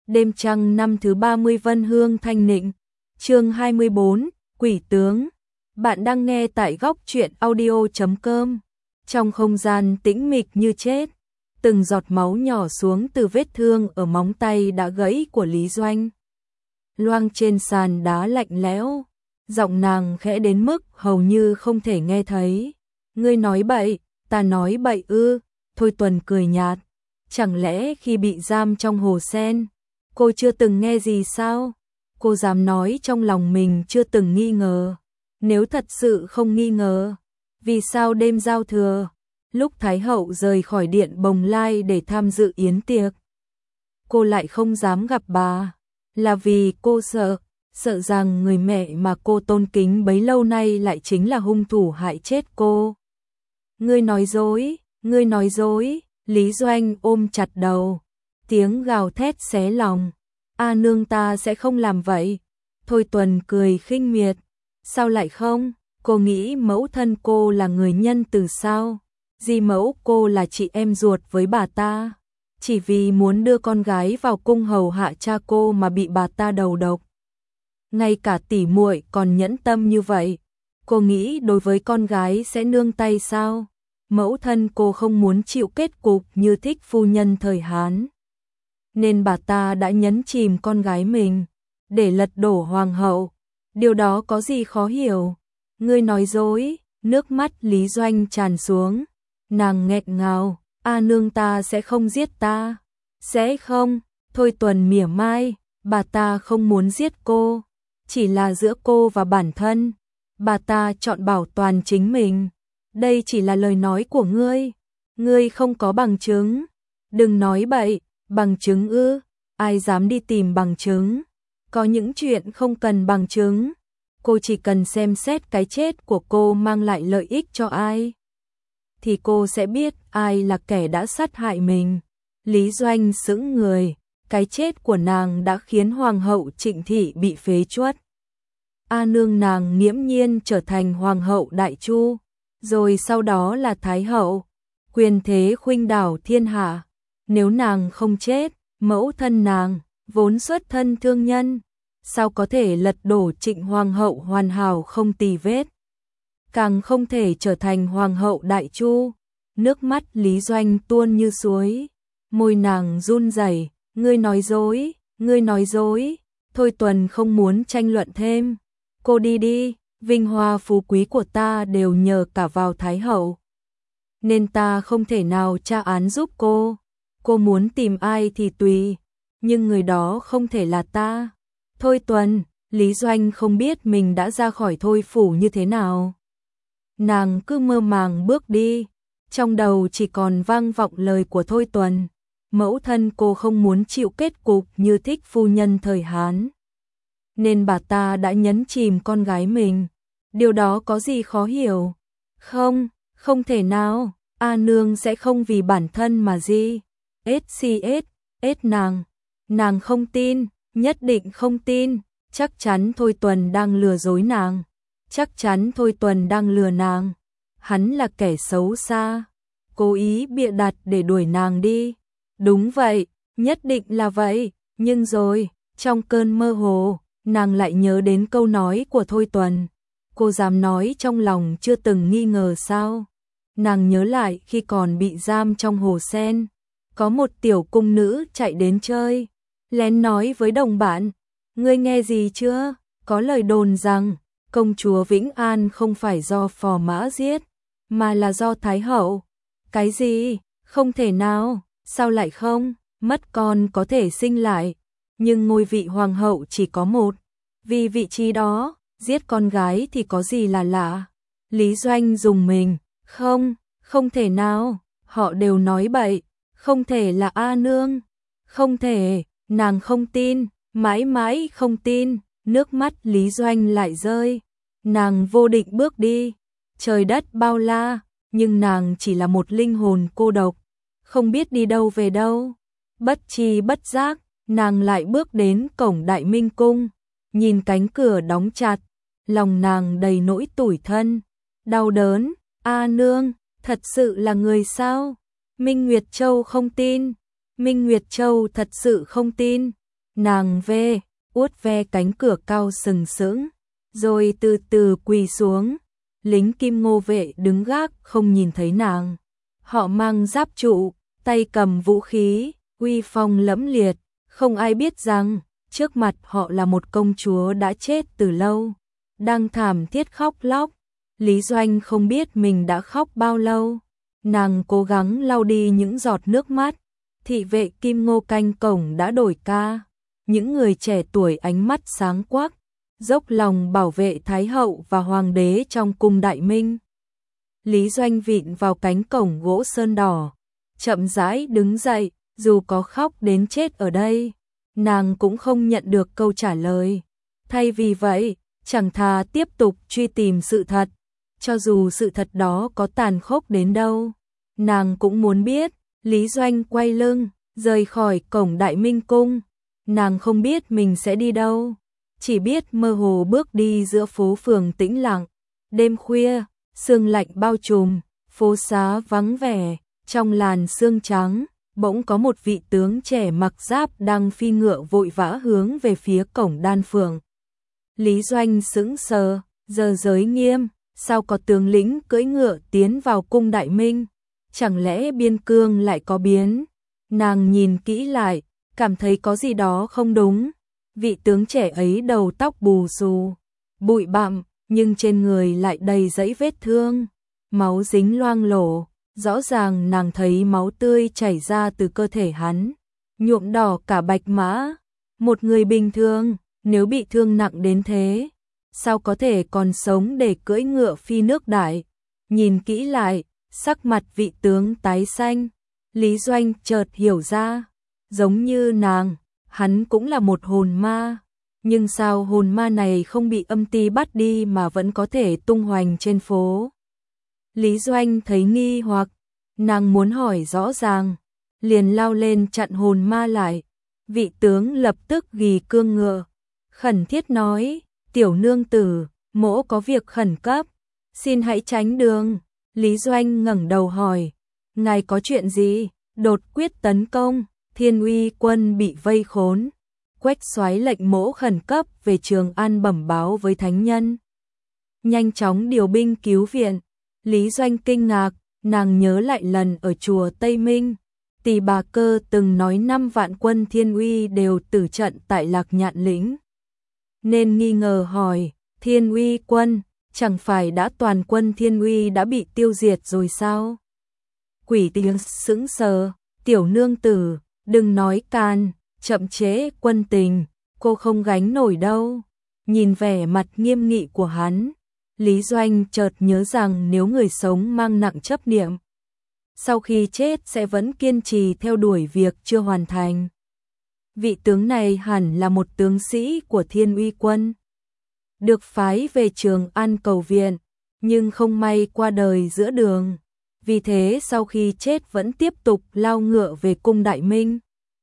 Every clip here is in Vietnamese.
Đêm trăng năm thứ 30 Vân Hương Thanh Nịnh. Chương 24, Quỷ tướng. Bạn đang nghe tại góc truyện audio.com. Trong không gian tĩnh mịch như chết, từng giọt máu nhỏ xuống từ vết thương ở móng tay đã gãy của Lý Doanh. Loang trên sàn đá lạnh lẽo, giọng nàng khẽ đến mức hầu như không thể nghe thấy. Ngươi nói bậy, ta nói bậy ư? Thôi Tuần cười nhạt. Chẳng lẽ khi bị giam trong hồ sen, cô chưa từng nghe gì sao? Cô dám nói trong lòng mình chưa từng nghi ngờ. Nếu thật sự không nghi ngờ, vì sao đêm giao thừa, lúc Thái hậu rời khỏi điện Bồng Lai để tham dự yến tiệc, cô lại không dám gặp bà? Là vì cô sợ rằng người mẹ mà cô tôn kính bấy lâu nay lại chính là hung thủ hại chết cô. Ngươi nói dối, ngươi nói dối. Lý Doanh ôm chặt đầu, tiếng gào thét xé lòng. A nương, ta sẽ không làm vậy. Thôi Tuần cười khinh miệt. Sao lại không? Cô nghĩ mẫu thân cô là người nhân từ sao? Dì mẫu cô là chị em ruột với bà ta, chỉ vì muốn đưa con gái vào cung hầu hạ cha cô mà bị bà ta đầu độc. Ngay cả tỷ muội còn nhẫn tâm như vậy, cô nghĩ đối với con gái sẽ nương tay sao? Mẫu thân cô không muốn chịu kết cục như Thích phu nhân thời Hán, nên bà ta đã nhấn chìm con gái mình để lật đổ hoàng hậu. Điều đó có gì khó hiểu? Ngươi nói dối. Nước mắt Lý Doanh tràn xuống, nàng nghẹn ngào. A nương, ta sẽ không giết ta. Sẽ không? Thôi Tuần mỉa mai. Bà ta không muốn giết cô, chỉ là giữa cô và bản thân, bà ta chọn bảo toàn chính mình. Đây chỉ là lời nói của ngươi, ngươi không có bằng chứng. Đừng nói bậy. Bằng chứng ư? Ai dám đi tìm bằng chứng? Có những chuyện không cần bằng chứng. Cô chỉ cần xem xét cái chết của cô mang lại lợi ích cho ai, thì cô sẽ biết ai là kẻ đã sát hại mình. Lý Doanh sững người. Cái chết của nàng đã khiến Hoàng hậu Trịnh Thị bị phế truất. A nương, nàng nghiễm nhiên trở thành Hoàng hậu Đại Chu, rồi sau đó là Thái hậu, quyền thế khuynh đảo thiên hạ. Nếu nàng không chết, mẫu thân nàng vốn xuất thân thương nhân, sao có thể lật đổ Trịnh Hoàng hậu hoàn hảo không tì vết, càng không thể trở thành Hoàng hậu Đại Chu. Nước mắt Lý Doanh tuôn như suối, môi nàng run rẩy. Ngươi nói dối, ngươi nói dối. Thôi Tuần không muốn tranh luận thêm. Cô đi đi, vinh hoa phú quý của ta đều nhờ cả vào Thái hậu, nên ta không thể nào tra án giúp cô. Cô muốn tìm ai thì tùy, nhưng người đó không thể là ta. Thôi Tuần. Lý Doanh không biết mình đã ra khỏi Thôi phủ như thế nào. Nàng cứ mơ màng bước đi, trong đầu chỉ còn vang vọng lời của Thôi Tuần. Mẫu thân cô không muốn chịu kết cục như Thích phu nhân thời Hán, nên bà ta đã nhấn chìm con gái mình. Điều đó có gì khó hiểu? Không, không thể nào. A nương sẽ không vì bản thân mà gì. Nàng không tin, nhất định không tin. Chắc chắn Thôi Tuần đang lừa dối nàng. Chắc chắn Thôi Tuần đang lừa nàng. Hắn là kẻ xấu xa, cố ý bịa đặt để đuổi nàng đi. Đúng vậy, nhất định là vậy. Nhưng rồi, trong cơn mơ hồ, nàng lại nhớ đến câu nói của Thôi Tuần. Cô dám nói trong lòng chưa từng nghi ngờ sao? Nàng nhớ lại khi còn bị giam trong hồ sen, có một tiểu cung nữ chạy đến chơi, lén nói với đồng bạn. Ngươi nghe gì chưa? Có lời đồn rằng công chúa Vĩnh An không phải do Phò Mã giết, mà là do Thái hậu. Cái gì? Không thể nào. Sao lại không? Mất con có thể sinh lại, nhưng ngôi vị hoàng hậu chỉ có một. Vì vị trí đó, giết con gái thì có gì là lạ? Lý Doanh rùng mình. Không, không thể nào. Họ đều nói bậy. Không thể là A nương. Không thể. Nàng không tin, mãi mãi không tin. Nước mắt Lý Doanh lại rơi. Nàng vô định bước đi. Trời đất bao la, nhưng nàng chỉ là một linh hồn cô độc, không biết đi đâu về đâu. Bất tri bất giác, nàng lại bước đến cổng Đại Minh cung, nhìn cánh cửa đóng chặt, lòng nàng đầy nỗi tủi thân, đau đớn. A nương, thật sự là người sao? Minh Nguyệt Châu không tin. Minh Nguyệt Châu thật sự không tin. Nàng uốt ve cánh cửa cao sừng sững, rồi từ từ quỳ xuống. Lính Kim Ngô vệ đứng gác không nhìn thấy nàng. Họ mang giáp trụ, tay cầm vũ khí, uy phong lẫm liệt, không ai biết rằng trước mặt họ là một công chúa đã chết từ lâu, đang thảm thiết khóc lóc. Lý Doanh không biết mình đã khóc bao lâu, nàng cố gắng lau đi những giọt nước mắt. Thị vệ Kim Ngô canh cổng đã đổi ca, những người trẻ tuổi ánh mắt sáng quắc, dốc lòng bảo vệ Thái hậu và Hoàng đế trong cung Đại Minh. Lý Doanh vịn vào cánh cổng gỗ sơn đỏ, chậm rãi đứng dậy, dù có khóc đến chết ở đây, nàng cũng không nhận được câu trả lời. Thay vì vậy, chẳng thà tiếp tục truy tìm sự thật, cho dù sự thật đó có tàn khốc đến đâu, nàng cũng muốn biết. Lý Doanh quay lưng, rời khỏi cổng Đại Minh cung, nàng không biết mình sẽ đi đâu, chỉ biết mơ hồ bước đi giữa phố phường tĩnh lặng. Đêm khuya, sương lạnh bao trùm, phố xá vắng vẻ, trong làn sương trắng, bỗng có một vị tướng trẻ mặc giáp đang phi ngựa vội vã hướng về phía cổng Đan Phượng. Lý Doanh sững sờ, giờ giới nghiêm, sao có tướng lĩnh cưỡi ngựa tiến vào cung Đại Minh? Chẳng lẽ biên cương lại có biến? Nàng nhìn kỹ lại, cảm thấy có gì đó không đúng. Vị tướng trẻ ấy đầu tóc bù xù, bụi bặm, nhưng trên người lại đầy dẫy vết thương, máu dính loang lổ, rõ ràng nàng thấy máu tươi chảy ra từ cơ thể hắn, nhuộm đỏ cả bạch mã. Một người bình thường, nếu bị thương nặng đến thế, sao có thể còn sống để cưỡi ngựa phi nước Đại? Nhìn kỹ lại, sắc mặt vị tướng tái xanh, Lý Doanh chợt hiểu ra, giống như nàng, hắn cũng là một hồn ma, nhưng sao hồn ma này không bị âm ti bắt đi mà vẫn có thể tung hoành trên phố? Lý Doanh thấy nghi hoặc, nàng muốn hỏi rõ ràng, liền lao lên chặn hồn ma lại. Vị tướng lập tức ghi cương ngựa, khẩn thiết nói, tiểu nương tử, mỗ có việc khẩn cấp, xin hãy tránh đường. Lý Doanh ngẩng đầu hỏi, ngài có chuyện gì? Đột quyết tấn công, Thiên Uy quân bị vây khốn. Quách soái lệnh mỗ khẩn cấp về Trường An bẩm báo với thánh nhân, nhanh chóng điều binh cứu viện. Lý Doanh kinh ngạc, nàng nhớ lại lần ở chùa Tây Minh, Tỳ Bà Cơ từng nói 5 vạn quân Thiên Uy đều tử trận tại Lạc Nhạn lĩnh, nên nghi ngờ hỏi, Thiên Uy quân, chẳng phải đã toàn quân Thiên Uy đã bị tiêu diệt rồi sao? Quỷ tiếng sững sờ, tiểu nương tử, đừng nói can, chậm chế quân tình, cô không gánh nổi đâu. Nhìn vẻ mặt nghiêm nghị của hắn, Lý Doanh chợt nhớ rằng nếu người sống mang nặng chấp niệm, sau khi chết sẽ vẫn kiên trì theo đuổi việc chưa hoàn thành. Vị tướng này hẳn là một tướng sĩ của Thiên Uy quân, được phái về Trường An cầu viện, nhưng không may qua đời giữa đường. Vì thế sau khi chết vẫn tiếp tục lao ngựa về cung Đại Minh.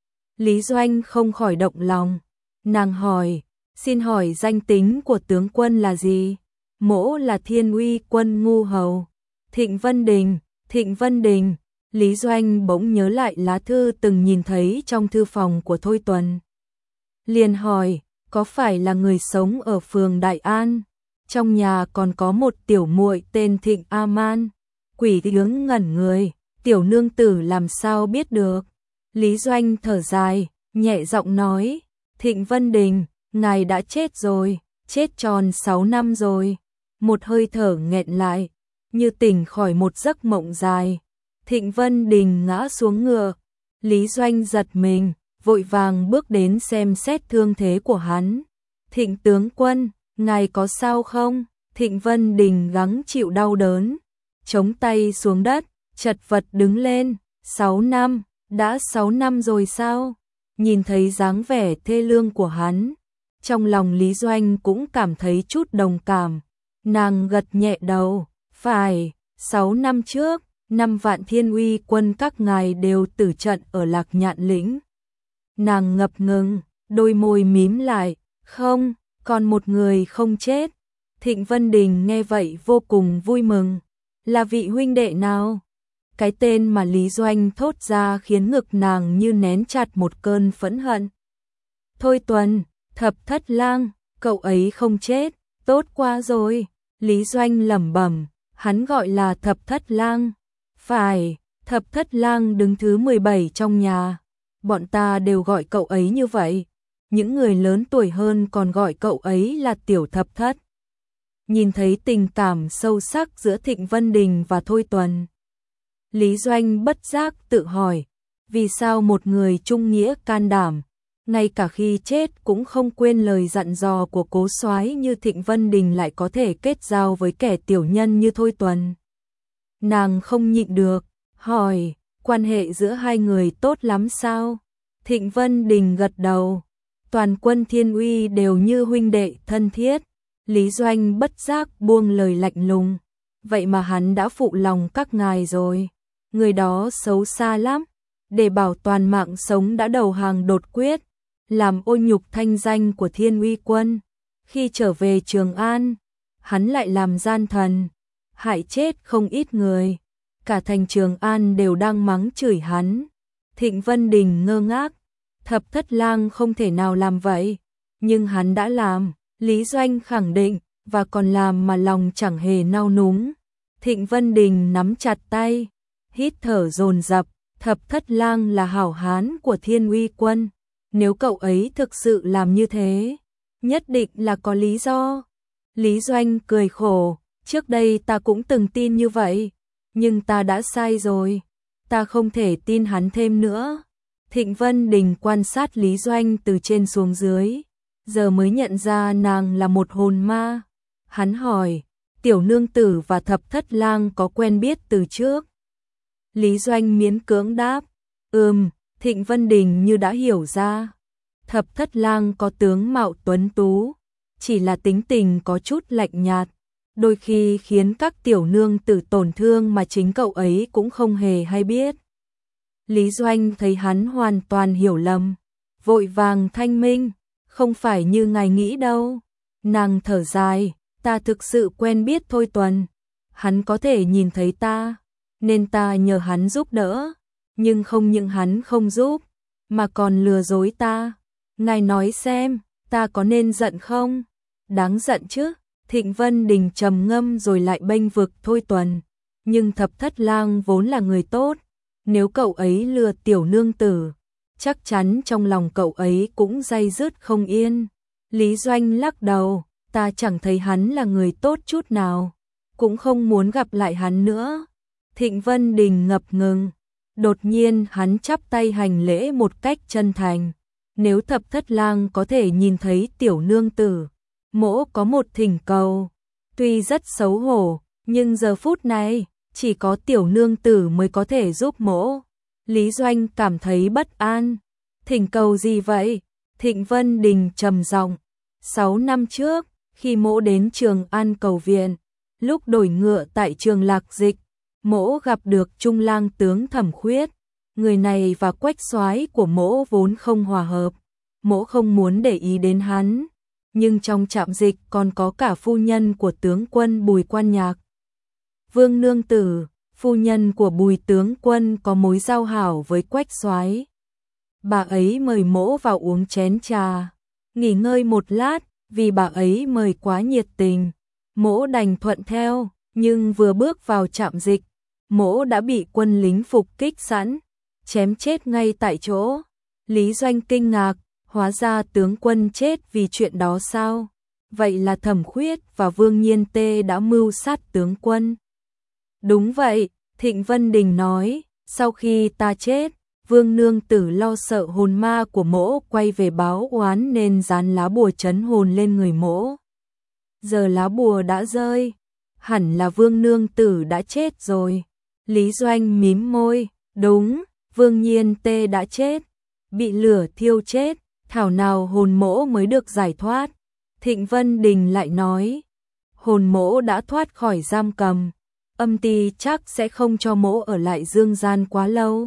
Lý Doanh không khỏi động lòng, nàng hỏi, xin hỏi danh tính của tướng quân là gì? Mỗ là Thiên Uy quân ngu hầu, Thịnh Vân Đình. Thịnh Vân Đình. Lý Doanh bỗng nhớ lại lá thư từng nhìn thấy trong thư phòng của Thôi Tuần, liền hỏi, có phải là người sống ở phường Đại An? Trong nhà còn có một tiểu muội tên Thịnh A Man. Quỷ tướng ngẩn người, tiểu nương tử làm sao biết được? Lý Doanh thở dài, nhẹ giọng nói, Thịnh Vân Đình, ngài đã chết rồi, chết tròn 6 năm rồi. Một hơi thở nghẹn lại, như tỉnh khỏi một giấc mộng dài. Thịnh Vân Đình ngã xuống ngựa, Lý Doanh giật mình, vội vàng bước đến xem xét thương thế của hắn. Thịnh tướng quân, ngài có sao không? Thịnh Vân Đình gắng chịu đau đớn, chống tay xuống đất, chật vật đứng lên. 6 năm, đã 6 năm rồi sao? Nhìn thấy dáng vẻ thê lương của hắn, trong lòng Lý Doanh cũng cảm thấy chút đồng cảm. Nàng gật nhẹ đầu, phải, 6 năm trước, 5 vạn Thiên Uy quân các ngài đều tử trận ở Lạc Nhạn lĩnh. Nàng ngập ngừng, đôi môi mím lại, không, còn một người không chết. Thịnh Vân Đình nghe vậy vô cùng vui mừng, là vị huynh đệ nào? Cái tên mà Lý Doanh thốt ra khiến ngực nàng như nén chặt một cơn phẫn hận. Thôi Tuần, Thập Thất Lang, cậu ấy không chết, tốt quá rồi. Lý Doanh lẩm bẩm, hắn gọi là Thập Thất Lang. Phải, Thập Thất Lang đứng thứ 17 trong nhà. Bọn ta đều gọi cậu ấy như vậy. Những người lớn tuổi hơn còn gọi cậu ấy là Tiểu Thập Thất. Nhìn thấy tình cảm sâu sắc giữa Thịnh Vân Đình và Thôi Tuần, Lý Doanh bất giác tự hỏi, vì sao một người trung nghĩa can đảm, ngay cả khi chết cũng không quên lời dặn dò của cố soái như Thịnh Vân Đình lại có thể kết giao với kẻ tiểu nhân như Thôi Tuần. Nàng không nhịn được, hỏi, quan hệ giữa hai người tốt lắm sao? Thịnh Vân Đình gật đầu, toàn quân Thiên Uy đều như huynh đệ thân thiết. Lý Doanh bất giác buông lời lạnh lùng, vậy mà hắn đã phụ lòng các ngài rồi. Người đó xấu xa lắm, để bảo toàn mạng sống đã đầu hàng đột quyết, làm ô nhục thanh danh của Thiên Uy quân. Khi trở về Trường An, hắn lại làm gian thần, hại chết không ít người. Cả thành Trường An đều đang mắng chửi hắn. Thịnh Vân Đình ngơ ngác, Thập Thất Lang không thể nào làm vậy, nhưng hắn đã làm. Lý Doanh khẳng định, và còn làm mà lòng chẳng hề nao núng. Thịnh Vân Đình nắm chặt tay, hít thở dồn dập, Thập Thất Lang là hảo hán của Thiên Uy quân. Nếu cậu ấy thực sự làm như thế, nhất định là có lý do. Lý Doanh cười khổ, trước đây ta cũng từng tin như vậy, nhưng ta đã sai rồi, ta không thể tin hắn thêm nữa. Thịnh Vân Đình quan sát Lý Doanh từ trên xuống dưới, giờ mới nhận ra nàng là một hồn ma. Hắn hỏi, tiểu nương tử và Thập Thất Lang có quen biết từ trước? Lý Doanh miễn cưỡng đáp, Thịnh Vân Đình như đã hiểu ra. Thập Thất Lang có tướng mạo tuấn tú, chỉ là tính tình có chút lạnh nhạt, đôi khi khiến các tiểu nương tử tổn thương mà chính cậu ấy cũng không hề hay biết. Lý Doanh thấy hắn hoàn toàn hiểu lầm, vội vàng thanh minh, không phải như ngài nghĩ đâu. Nàng thở dài, ta thực sự quen biết Thôi Tuần, hắn có thể nhìn thấy ta, nên ta nhờ hắn giúp đỡ, nhưng không những hắn không giúp, mà còn lừa dối ta. Ngài nói xem, ta có nên giận không? Đáng giận chứ. Thịnh Vân Đình trầm ngâm rồi lại bênh vực Thôi Tuần, nhưng Thập Thất Lang vốn là người tốt, nếu cậu ấy lừa tiểu nương tử, chắc chắn trong lòng cậu ấy cũng day dứt không yên. Lý Doanh lắc đầu, ta chẳng thấy hắn là người tốt chút nào, cũng không muốn gặp lại hắn nữa. Thịnh Vân Đình ngập ngừng, đột nhiên hắn chắp tay hành lễ một cách chân thành. Nếu Thập Thất Lang có thể nhìn thấy tiểu nương tử, mỗ có một thỉnh cầu, tuy rất xấu hổ, nhưng giờ phút này, chỉ có tiểu nương tử mới có thể giúp mỗ. Lý Doanh cảm thấy bất an. Thỉnh cầu gì vậy? Thịnh Vân Đình trầm giọng, 6 năm trước, khi mỗ đến Trường An cầu viện, lúc đổi ngựa tại Trường Lạc Dịch, mỗ gặp được Trung Lang tướng Thẩm Khuyết. Người này và Quách soái của mỗ vốn không hòa hợp, mỗ không muốn để ý đến hắn, nhưng trong trạm dịch còn có cả phu nhân của tướng quân Bùi Quan Nhạc. Vương nương tử, phu nhân của Bùi tướng quân có mối giao hảo với Quách soái. Bà ấy mời mỗ vào uống chén trà, nghỉ ngơi một lát, vì bà ấy mời quá nhiệt tình, mỗ đành thuận theo, nhưng vừa bước vào trạm dịch, mỗ đã bị quân lính phục kích sẵn, chém chết ngay tại chỗ. Lý Doanh kinh ngạc, hóa ra tướng quân chết vì chuyện đó sao? Vậy là Thẩm Khuyết và Vương Nhiên Tê đã mưu sát tướng quân. Đúng vậy, Thịnh Vân Đình nói, sau khi ta chết, Vương nương tử lo sợ hồn ma của mỗ quay về báo oán nên dán lá bùa trấn hồn lên người mỗ. Giờ lá bùa đã rơi, hẳn là Vương nương tử đã chết rồi. Lý Doanh mím môi, đúng, Vương Nhiên Tê đã chết, bị lửa thiêu chết, thảo nào hồn mỗ mới được giải thoát. Thịnh Vân Đình lại nói, hồn mỗ đã thoát khỏi giam cầm, âm ty chắc sẽ không cho mỗ ở lại dương gian quá lâu.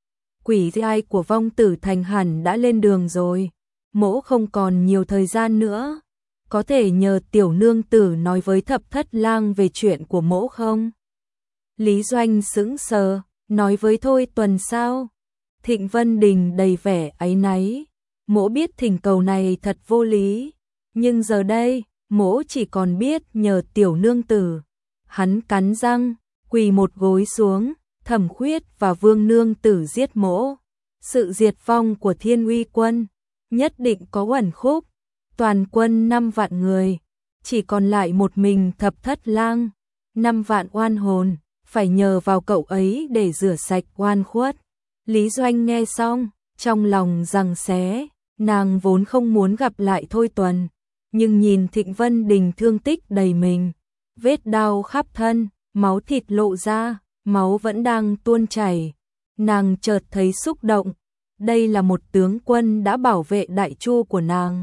Quỷ giai của vong tử thành hẳn đã lên đường rồi, mỗ không còn nhiều thời gian nữa, có thể nhờ tiểu nương tử nói với Thập Thất Lang về chuyện của mỗ không? Lý Doanh sững sờ, nói với Thôi Tuần sao? Thịnh Vân Đình đầy vẻ áy náy, Mỗ biết thỉnh cầu này thật vô lý, nhưng giờ đây, mỗ chỉ còn biết nhờ tiểu nương tử. Hắn cắn răng, quỳ một gối xuống, Thẩm Khuyết và Vương nương tử giết mỗ. Sự diệt vong của Thiên Uy quân nhất định có uẩn khúc, toàn quân 5 vạn người, chỉ còn lại một mình Thập Thất Lang, 5 vạn oan hồn, phải nhờ vào cậu ấy để rửa sạch oan khuất. Lý Doanh nghe xong, trong lòng giằng xé, nàng vốn không muốn gặp lại Thôi Tuần, nhưng nhìn Thịnh Vân Đình thương tích đầy mình, vết đau khắp thân, máu thịt lộ ra, máu vẫn đang tuôn chảy, nàng chợt thấy xúc động, đây là một tướng quân đã bảo vệ đại chu của nàng.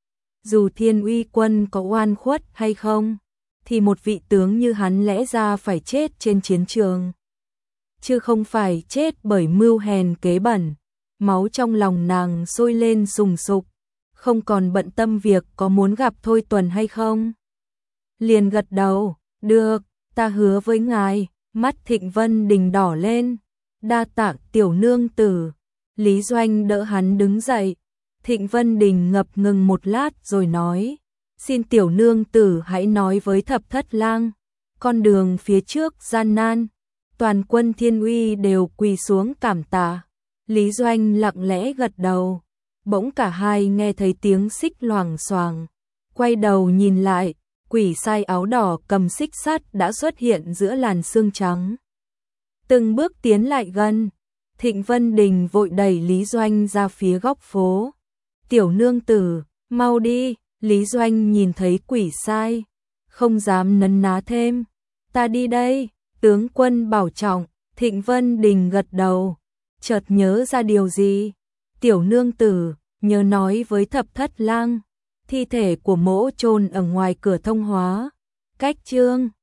Dù Thiên Uy quân có oan khuất hay không, thì một vị tướng như hắn lẽ ra phải chết trên chiến trường, chứ không phải chết bởi mưu hèn kế bẩn. Máu trong lòng nàng sôi lên sùng sục, không còn bận tâm việc có muốn gặp Thôi Tuần hay không. Liền gật đầu, được, ta hứa với ngài. Mắt Thịnh Vân Đình đỏ lên, đa tạ tiểu nương tử. Lý Doanh đỡ hắn đứng dậy. Thịnh Vân Đình ngập ngừng một lát rồi nói, xin tiểu nương tử hãy nói với Thập Thất Lang, con đường phía trước gian nan, toàn quân Thiên Uy đều quỳ xuống cảm tạ. Lý Doanh lặng lẽ gật đầu, bỗng cả hai nghe thấy tiếng xích loảng xoảng, quay đầu nhìn lại, quỷ sai áo đỏ cầm xích sắt đã xuất hiện giữa làn sương trắng. Từng bước tiến lại gần, Thịnh Vân Đình vội đẩy Lý Doanh ra phía góc phố. Tiểu nương tử, mau đi. Lý Doanh nhìn thấy quỷ sai, không dám nấn ná thêm. Ta đi đây, tướng quân bảo trọng. Thịnh Vân Đình gật đầu, chợt nhớ ra điều gì. Tiểu nương tử, nhớ nói với Thập Thất Lang, thi thể của mỗ chôn ở ngoài cửa Thông Hóa, cách Chương